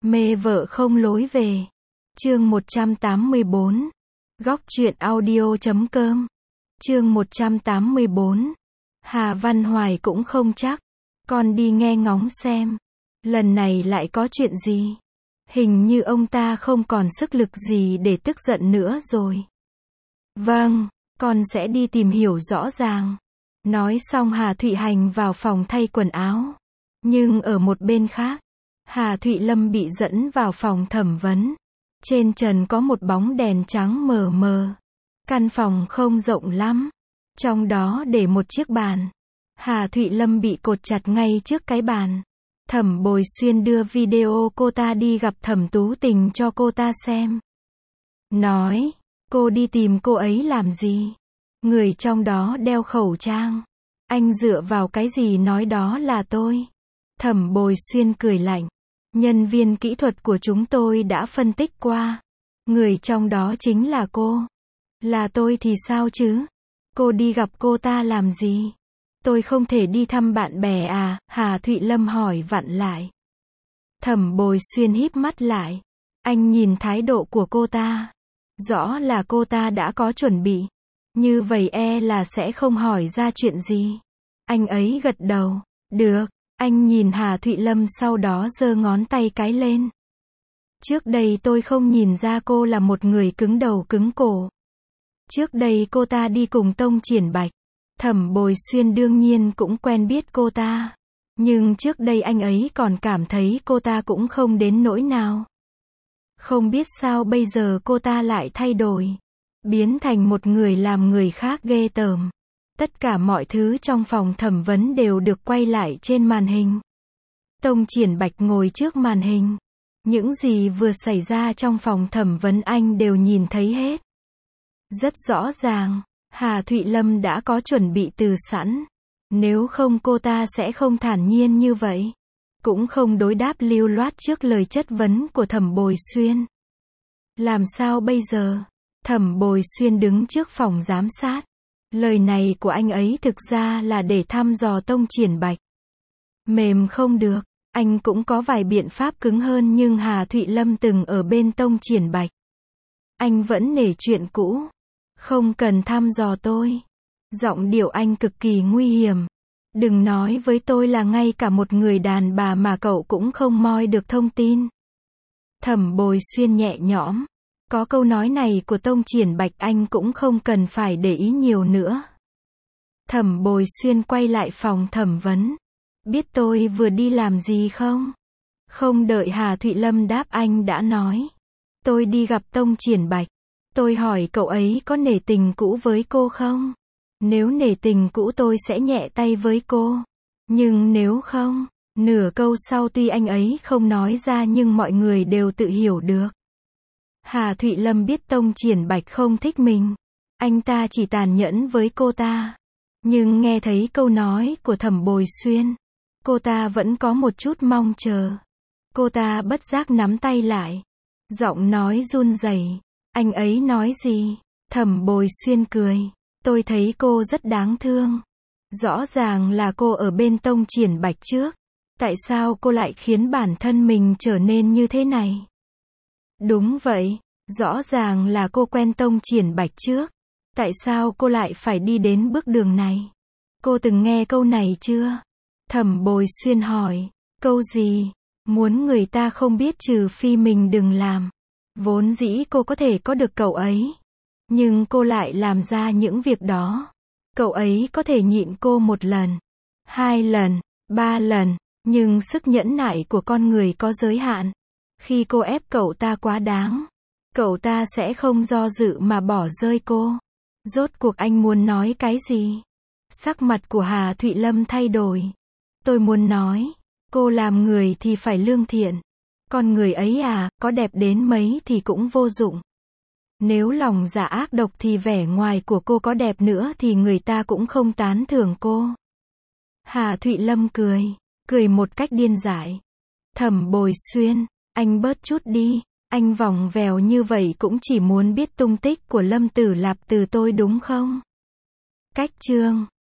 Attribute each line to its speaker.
Speaker 1: Mê vợ không lối về. Chương 184. Góc truyện audio.com. Chương 184. Hà Văn Hoài cũng không chắc. Con đi nghe ngóng xem. Lần này lại có chuyện gì? Hình như ông ta không còn sức lực gì để tức giận nữa rồi. Vâng, con sẽ đi tìm hiểu rõ ràng. Nói xong Hà Thụy Hành vào phòng thay quần áo. Nhưng ở một bên khác, Hà Thụy Lâm bị dẫn vào phòng thẩm vấn. Trên trần có một bóng đèn trắng mờ mờ. Căn phòng không rộng lắm. Trong đó để một chiếc bàn. Hà Thụy Lâm bị cột chặt ngay trước cái bàn. Thẩm Bồi Xuyên đưa video cô ta đi gặp Thẩm Tú Tình cho cô ta xem. Nói, cô đi tìm cô ấy làm gì? Người trong đó đeo khẩu trang. Anh dựa vào cái gì nói đó là tôi? Thẩm Bồi Xuyên cười lạnh. Nhân viên kỹ thuật của chúng tôi đã phân tích qua. Người trong đó chính là cô. Là tôi thì sao chứ? Cô đi gặp cô ta làm gì? Tôi không thể đi thăm bạn bè à? Hà Thụy Lâm hỏi vặn lại. Thẩm Bồi Xuyên híp mắt lại. Anh nhìn thái độ của cô ta. Rõ là cô ta đã có chuẩn bị. Như vậy là sẽ không hỏi ra chuyện gì. Anh ấy gật đầu. Được. Anh nhìn Hà Thụy Lâm sau đó giơ ngón tay cái lên. Trước đây tôi không nhìn ra cô là một người cứng đầu cứng cổ. Trước đây cô ta đi cùng Tông Triển Bạch. Thẩm Bồi Xuyên đương nhiên cũng quen biết cô ta. Nhưng trước đây anh ấy còn cảm thấy cô ta cũng không đến nỗi nào. Không biết sao bây giờ cô ta lại thay đổi. Biến thành một người làm người khác ghê tởm. Tất cả mọi thứ trong phòng thẩm vấn đều được quay lại trên màn hình. Tông Triển Bạch ngồi trước màn hình. Những gì vừa xảy ra trong phòng thẩm vấn anh đều nhìn thấy hết. Rất rõ ràng, Hà Thụy Lâm đã có chuẩn bị từ sẵn. Nếu không cô ta sẽ không thản nhiên như vậy. Cũng không đối đáp lưu loát trước lời chất vấn của Thẩm Bồi Xuyên. Làm sao bây giờ? Thẩm Bồi Xuyên đứng trước phòng giám sát. Lời này của anh ấy thực ra là để thăm dò Tông Triển Bạch. Mềm không được, anh cũng có vài biện pháp cứng hơn nhưng Hà Thụy Lâm từng ở bên Tông Triển Bạch. Anh vẫn nể chuyện cũ. Không cần thăm dò tôi. Giọng điệu anh cực kỳ nguy hiểm. Đừng nói với tôi là ngay cả một người đàn bà mà cậu cũng không moi được thông tin. Thẩm Bồi Xuyên nhẹ nhõm. Có câu nói này của Tông Triển Bạch anh cũng không cần phải để ý nhiều nữa. Thẩm Bồi Xuyên quay lại phòng thẩm vấn. Biết tôi vừa đi làm gì không? Không đợi Hà Thụy Lâm đáp anh đã nói. Tôi đi gặp Tông Triển Bạch. Tôi hỏi cậu ấy có nể tình cũ với cô không? Nếu nể tình cũ tôi sẽ nhẹ tay với cô. Nhưng nếu không, nửa câu sau tuy anh ấy không nói ra nhưng mọi người đều tự hiểu được. Hà Thụy Lâm biết Tông Triển Bạch không thích mình. Anh ta chỉ tàn nhẫn với cô ta. Nhưng nghe thấy câu nói của Thẩm Bồi Xuyên, cô ta vẫn có một chút mong chờ. Cô ta bất giác nắm tay lại. Giọng nói run rẩy. Anh ấy nói gì? Thẩm Bồi Xuyên cười. Tôi thấy cô rất đáng thương. Rõ ràng là cô ở bên Tông Triển Bạch trước. Tại sao cô lại khiến bản thân mình trở nên như thế này? Đúng vậy. Rõ ràng là cô quen Tông Triển Bạch trước. Tại sao cô lại phải đi đến bước đường này? Cô từng nghe câu này chưa? Thẩm Bồi Xuyên hỏi. Câu gì? Muốn người ta không biết trừ phi mình đừng làm. Vốn dĩ cô có thể có được cậu ấy. Nhưng cô lại làm ra những việc đó. Cậu ấy có thể nhịn cô 1 lần, 2 lần, 3 lần. Nhưng sức nhẫn nại của con người có giới hạn. Khi cô ép cậu ta quá đáng, cậu ta sẽ không do dự mà bỏ rơi cô. Rốt cuộc anh muốn nói cái gì? Sắc mặt của Hà Thụy Lâm thay đổi. Tôi muốn nói, cô làm người thì phải lương thiện. Con người ấy có đẹp đến mấy thì cũng vô dụng. Nếu lòng dạ ác độc thì vẻ ngoài của cô có đẹp nữa thì người ta cũng không tán thưởng cô. Hà Thụy Lâm cười một cách điên dại. Thẩm Bồi Xuyên, anh bớt chút đi. Anh vòng vèo như vậy cũng chỉ muốn biết tung tích của Lâm Tử Lạp từ tôi đúng không? Cách chương